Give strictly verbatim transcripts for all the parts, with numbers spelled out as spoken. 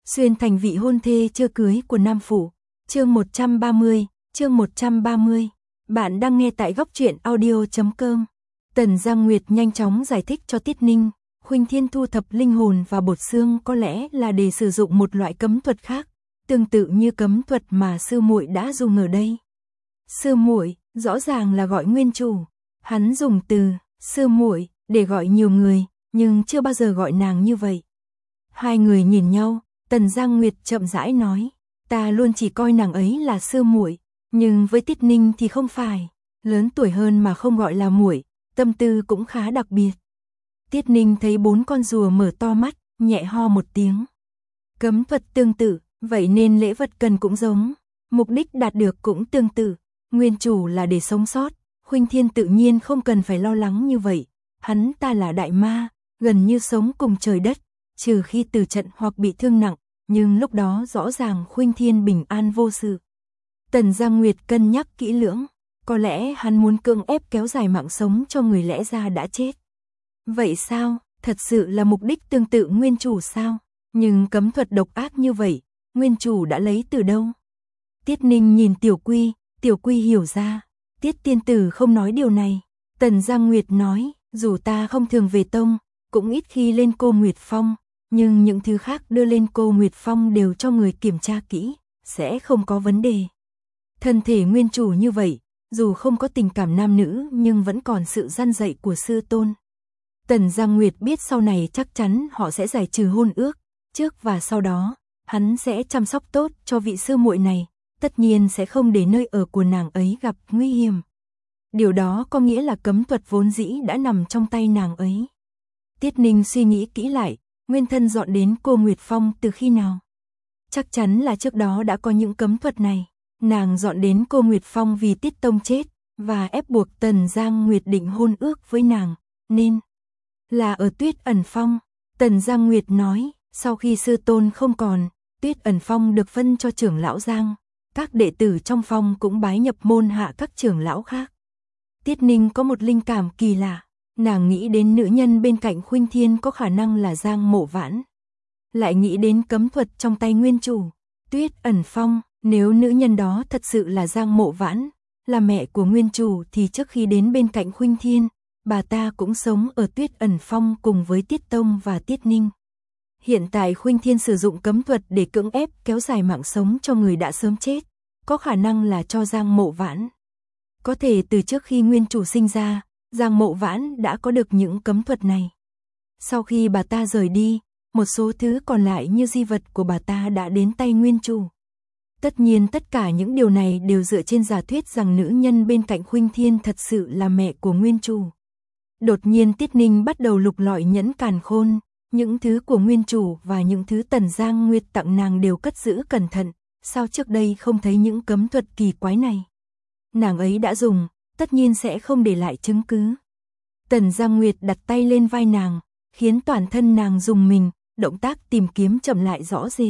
Xuyên thành vị hôn thê chưa cưới của Nam Phủ. Chương một trăm ba mươi, chương một trăm ba mươi. Bạn đang nghe tại góc truyện audio chấm com. Tần Giang Nguyệt nhanh chóng giải thích cho Tiết Ninh, Khuynh Thiên thu thập linh hồn và bột xương có lẽ là để sử dụng một loại cấm thuật khác, tương tự như cấm thuật mà sư muội đã dùng ở đây. Sư muội, rõ ràng là gọi nguyên chủ. Hắn dùng từ sư muội để gọi nhiều người, nhưng chưa bao giờ gọi nàng như vậy. Hai người nhìn nhau, Tần Giang Nguyệt chậm rãi nói, ta luôn chỉ coi nàng ấy là sư muội, nhưng với Tiết Ninh thì không phải, lớn tuổi hơn mà không gọi là muội, tâm tư cũng khá đặc biệt. Tiết Ninh thấy bốn con rùa mở to mắt, nhẹ ho một tiếng. Cấm thuật tương tự, vậy nên lễ vật cần cũng giống, mục đích đạt được cũng tương tự, nguyên chủ là để sống sót, Khuynh Thiên tự nhiên không cần phải lo lắng như vậy, hắn ta là đại ma, gần như sống cùng trời đất, trừ khi từ trận hoặc bị thương nặng, nhưng lúc đó rõ ràng Khuynh Thiên bình an vô sự. Tần Giang Nguyệt cân nhắc kỹ lưỡng, có lẽ hắn muốn cưỡng ép kéo dài mạng sống cho người lẽ ra đã chết. Vậy sao, thật sự là mục đích tương tự nguyên chủ sao? Nhưng cấm thuật độc ác như vậy, nguyên chủ đã lấy từ đâu? Tiết Ninh nhìn Tiểu Quy, Tiểu Quy hiểu ra, Tiết tiên tử không nói điều này. Tần Giang Nguyệt nói, dù ta không thường về tông, cũng ít khi lên Cô Nguyệt Phong, nhưng những thứ khác đưa lên Cô Nguyệt Phong đều cho người kiểm tra kỹ, sẽ không có vấn đề. Thân thể nguyên chủ như vậy, dù không có tình cảm nam nữ nhưng vẫn còn sự răn dạy của sư tôn. Tần Giang Nguyệt biết sau này chắc chắn họ sẽ giải trừ hôn ước, trước và sau đó, hắn sẽ chăm sóc tốt cho vị sư muội này, tất nhiên sẽ không để nơi ở của nàng ấy gặp nguy hiểm. Điều đó có nghĩa là cấm thuật vốn dĩ đã nằm trong tay nàng ấy. Tiết Ninh suy nghĩ kỹ lại, nguyên thân dọn đến Cô Nguyệt Phong từ khi nào? Chắc chắn là trước đó đã có những cấm thuật này. Nàng dọn đến Cô Nguyệt Phong vì Tiết Tông chết, và ép buộc Tần Giang Nguyệt định hôn ước với nàng, nên là ở Tuyết Ẩn Phong. Tần Giang Nguyệt nói, sau khi sư tôn không còn, Tuyết Ẩn Phong được phân cho trưởng lão Giang, các đệ tử trong phong cũng bái nhập môn hạ các trưởng lão khác. Tiết Ninh có một linh cảm kỳ lạ, nàng nghĩ đến nữ nhân bên cạnh Khuynh Thiên có khả năng là Giang Mộ Vãn. Lại nghĩ đến cấm thuật trong tay nguyên chủ, Tuyết Ẩn Phong, nếu nữ nhân đó thật sự là Giang Mộ Vãn, là mẹ của nguyên chủ thì trước khi đến bên cạnh Khuynh Thiên, bà ta cũng sống ở Tuyết Ẩn Phong cùng với Tiết Tông và Tiết Ninh. Hiện tại Khuynh Thiên sử dụng cấm thuật để cưỡng ép kéo dài mạng sống cho người đã sớm chết, có khả năng là cho Giang Mộ Vãn. Có thể từ trước khi nguyên chủ sinh ra, Giang Mộ Vãn đã có được những cấm thuật này. Sau khi bà ta rời đi, một số thứ còn lại như di vật của bà ta đã đến tay nguyên chủ. Tất nhiên tất cả những điều này đều dựa trên giả thuyết rằng nữ nhân bên cạnh Khuynh Thiên thật sự là mẹ của nguyên chủ. Đột nhiên Tiết Ninh bắt đầu lục lọi nhẫn càn khôn, những thứ của nguyên chủ và những thứ Tần Giang Nguyệt tặng nàng đều cất giữ cẩn thận, sao trước đây không thấy những cấm thuật kỳ quái này? Nàng ấy đã dùng, tất nhiên sẽ không để lại chứng cứ. Tần Giang Nguyệt đặt tay lên vai nàng, khiến toàn thân nàng rùng mình, động tác tìm kiếm chậm lại rõ rệt.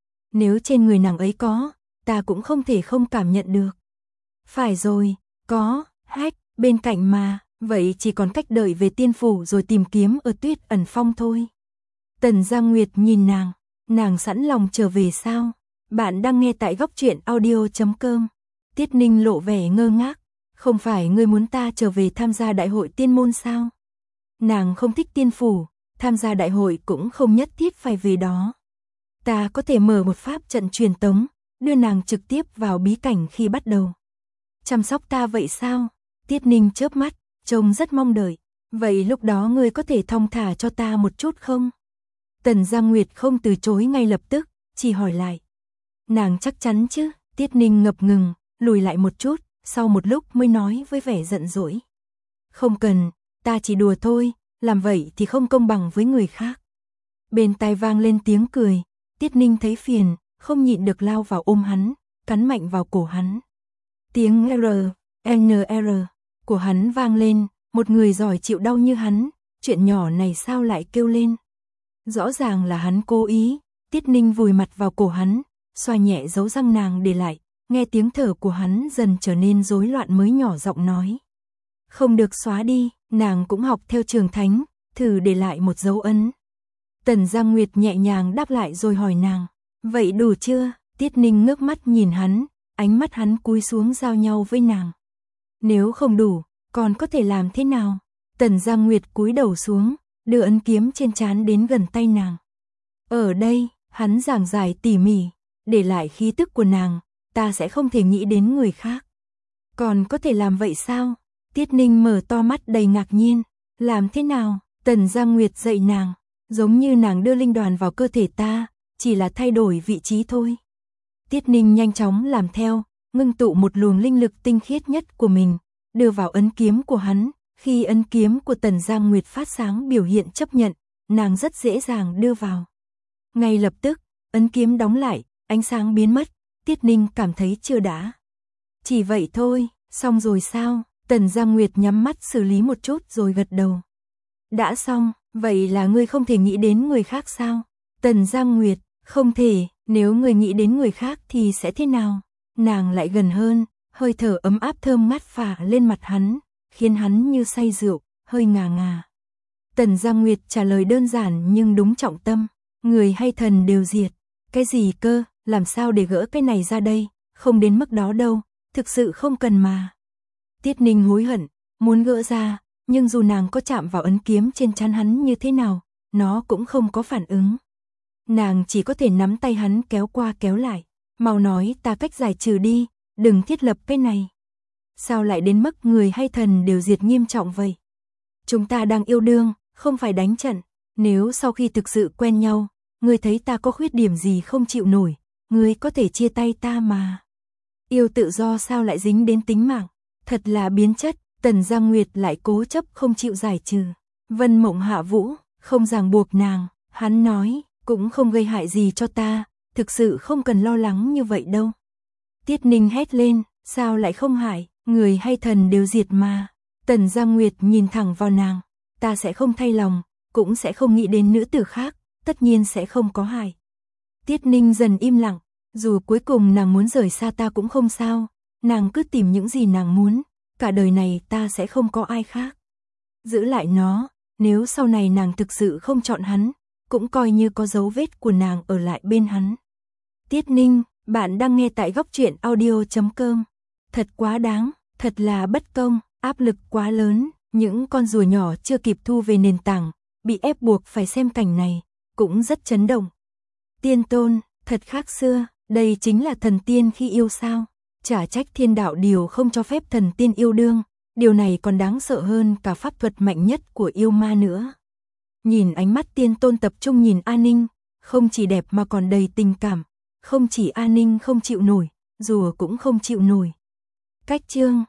Nếu trên người nàng ấy có, ta cũng không thể không cảm nhận được. Phải rồi, có, hách, bên cạnh mà, vậy chỉ còn cách đợi về tiên phủ rồi tìm kiếm ở Tuyết Ẩn Phong thôi. Tần Giang Nguyệt nhìn nàng, nàng sẵn lòng trở về sao? Bạn đang nghe tại góc truyện audio chấm com. Tiết Ninh lộ vẻ ngơ ngác, không phải ngươi muốn ta trở về tham gia đại hội tiên môn sao? Nàng không thích tiên phủ, tham gia đại hội cũng không nhất thiết phải về đó. Ta có thể mở một pháp trận truyền tống, đưa nàng trực tiếp vào bí cảnh khi bắt đầu. Chăm sóc ta vậy sao? Tiết Ninh chớp mắt, trông rất mong đợi. Vậy lúc đó ngươi có thể thong thả cho ta một chút không? Tần Giang Nguyệt không từ chối ngay lập tức, chỉ hỏi lại. Nàng chắc chắn chứ? Tiết Ninh ngập ngừng, lùi lại một chút, sau một lúc mới nói với vẻ giận dỗi. Không cần, ta chỉ đùa thôi, làm vậy thì không công bằng với người khác. Bên tai vang lên tiếng cười, Tiết Ninh thấy phiền, không nhịn được lao vào ôm hắn, cắn mạnh vào cổ hắn. Tiếng R, N R của hắn vang lên, một người giỏi chịu đau như hắn, chuyện nhỏ này sao lại kêu lên. Rõ ràng là hắn cố ý, Tiết Ninh vùi mặt vào cổ hắn, xoa nhẹ dấu răng nàng để lại, nghe tiếng thở của hắn dần trở nên rối loạn mới nhỏ giọng nói. Không được xóa đi, nàng cũng học theo Trường Thánh, thử để lại một dấu ấn. Tần Giang Nguyệt nhẹ nhàng đáp lại rồi hỏi nàng, Vậy đủ chưa? Tiết Ninh ngước mắt nhìn hắn, ánh mắt hắn cúi xuống giao nhau với nàng. Nếu không đủ, còn có thể làm thế nào? Tần Giang Nguyệt cúi đầu xuống, đưa ấn kiếm trên trán đến gần tay nàng. Ở đây, hắn giảng giải tỉ mỉ, để lại khí tức của nàng, ta sẽ không thể nghĩ đến người khác. Còn có thể làm vậy sao? Tiết Ninh mở to mắt đầy ngạc nhiên. Làm thế nào? Tần Giang Nguyệt dạy nàng, giống như nàng đưa linh đoàn vào cơ thể ta, chỉ là thay đổi vị trí thôi. Tiết Ninh nhanh chóng làm theo, ngưng tụ một luồng linh lực tinh khiết nhất của mình, đưa vào ấn kiếm của hắn. Khi ấn kiếm của Tần Giang Nguyệt phát sáng biểu hiện chấp nhận, nàng rất dễ dàng đưa vào. Ngay lập tức, ấn kiếm đóng lại, ánh sáng biến mất, Tiết Ninh cảm thấy chưa đã. Chỉ vậy thôi, xong rồi sao? Tần Giang Nguyệt nhắm mắt xử lý một chút rồi gật đầu. Đã xong, vậy là ngươi không thể nghĩ đến người khác sao? Tần Giang Nguyệt, không thể, nếu ngươi nghĩ đến người khác thì sẽ thế nào? Nàng lại gần hơn, hơi thở ấm áp thơm ngát phả lên mặt hắn, khiến hắn như say rượu, hơi ngà ngà. Tần Giang Nguyệt trả lời đơn giản nhưng đúng trọng tâm, người hay thần đều diệt. Cái gì cơ, làm sao để gỡ cái này ra đây, không đến mức đó đâu, thực sự không cần mà. Tiết Ninh hối hận, muốn gỡ ra, nhưng dù nàng có chạm vào ấn kiếm trên trán hắn như thế nào, nó cũng không có phản ứng. Nàng chỉ có thể nắm tay hắn kéo qua kéo lại, mau nói ta cách giải trừ đi, đừng thiết lập cái này. Sao lại đến mức người hay thần đều diệt nghiêm trọng vậy? Chúng ta đang yêu đương, không phải đánh trận, nếu sau khi thực sự quen nhau, ngươi thấy ta có khuyết điểm gì không chịu nổi, ngươi có thể chia tay ta mà. Yêu tự do sao lại dính đến tính mạng, thật là biến chất. Tần Giang Nguyệt lại cố chấp không chịu giải trừ. Vân Mộng hạ vũ, không ràng buộc nàng, hắn nói, cũng không gây hại gì cho ta, thực sự không cần lo lắng như vậy đâu. Tiết Ninh hét lên, sao lại không hại, người hay thần đều diệt mà. Tần Giang Nguyệt nhìn thẳng vào nàng, ta sẽ không thay lòng, cũng sẽ không nghĩ đến nữ tử khác, tất nhiên sẽ không có hại. Tiết Ninh dần im lặng, dù cuối cùng nàng muốn rời xa ta cũng không sao, nàng cứ tìm những gì nàng muốn, cả đời này ta sẽ không có ai khác. Giữ lại nó, nếu sau này nàng thực sự không chọn hắn, cũng coi như có dấu vết của nàng ở lại bên hắn. Tiết Ninh, bạn đang nghe tại góc truyện audio chấm com. Thật quá đáng, thật là bất công, áp lực quá lớn, những con rùa nhỏ chưa kịp thu về nền tảng, bị ép buộc phải xem cảnh này, cũng rất chấn động. Tiên tôn, thật khác xưa, đây chính là thần tiên khi yêu sao? Chả trách thiên đạo điều không cho phép thần tiên yêu đương, điều này còn đáng sợ hơn cả pháp thuật mạnh nhất của yêu ma nữa. Nhìn ánh mắt tiên tôn tập trung nhìn A Ninh, không chỉ đẹp mà còn đầy tình cảm, không chỉ A Ninh không chịu nổi, rùa cũng không chịu nổi. Cách chương